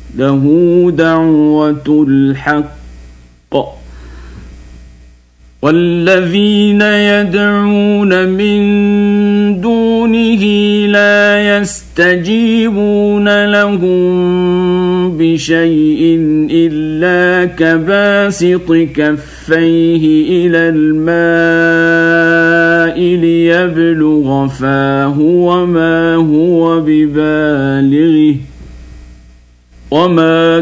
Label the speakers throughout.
Speaker 1: له دعوة الحق والذين يدعون من دونه لا يستجيبون لهم بشيء إلا كباسط كفيه إلى الماء ليبلغ فاه وما هو ببالغه وما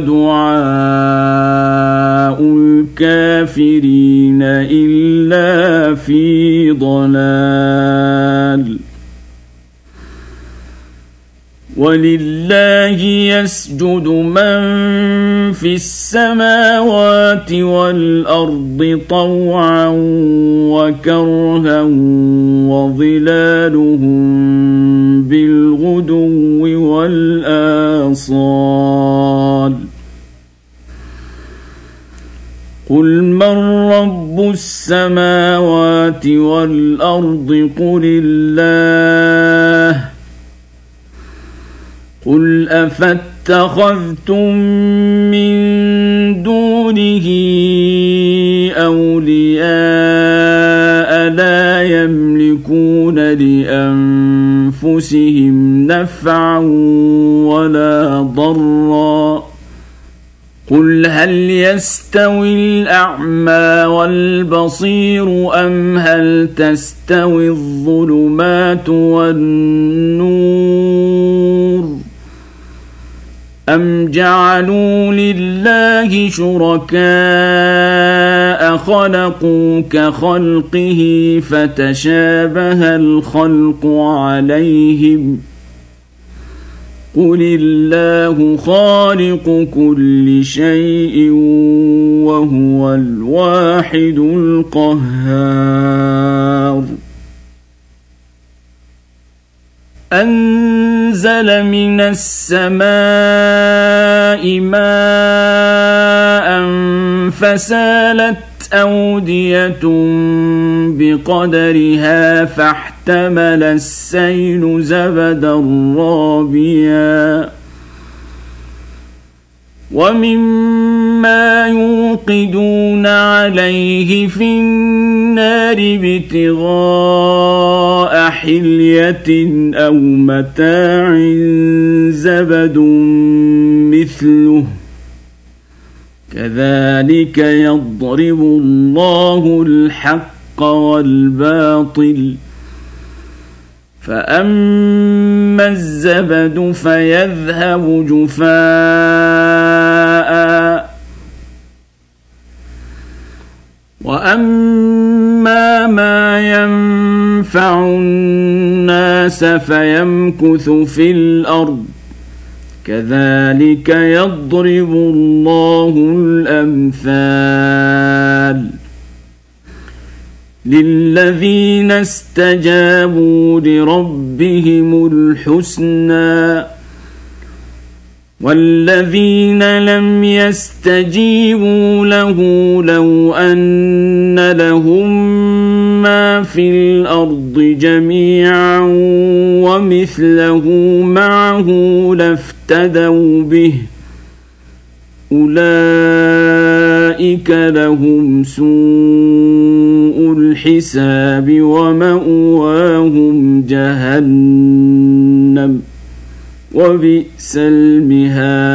Speaker 1: دعاء الكافرين إلا في ضلال ولله يسجد من في السماوات والأرض طوعا وكرها وظلالهم بالغدو والآصال قل من رب السماوات والأرض قل الله قل أفاتخذتم من دونه أولياء لا يملكون لأنفسهم نفعا ولا ضرا قل هل يستوي الأعمى والبصير أم هل تستوي الظلمات والنور أم جعلوا لله شركاء خلقوا كخلقه فتشابه الخلق عليهم قل الله خالق كل شيء وهو الواحد القهار أنزل من السماء ماء فسالت أودية بقدرها فاحتمل السيل زبدا رابيا ومما يوقدون عليه في النار ابتغاء حلية أو متاع زبد مثله كذلك يضرب الله الحق والباطل فأما الزبد فيذهب جفاء وأما ما ينفع الناس فيمكث في الأرض كذلك يضرب الله الأمثال للذين استجابوا لربهم الحسنى والذين لم يستجيبوا له لو أن لهم ما في الأرض جميعا ومثله معه لافتدوا به أولئك لهم سوء الحساب ومأواهم جهنم وبئس المهاد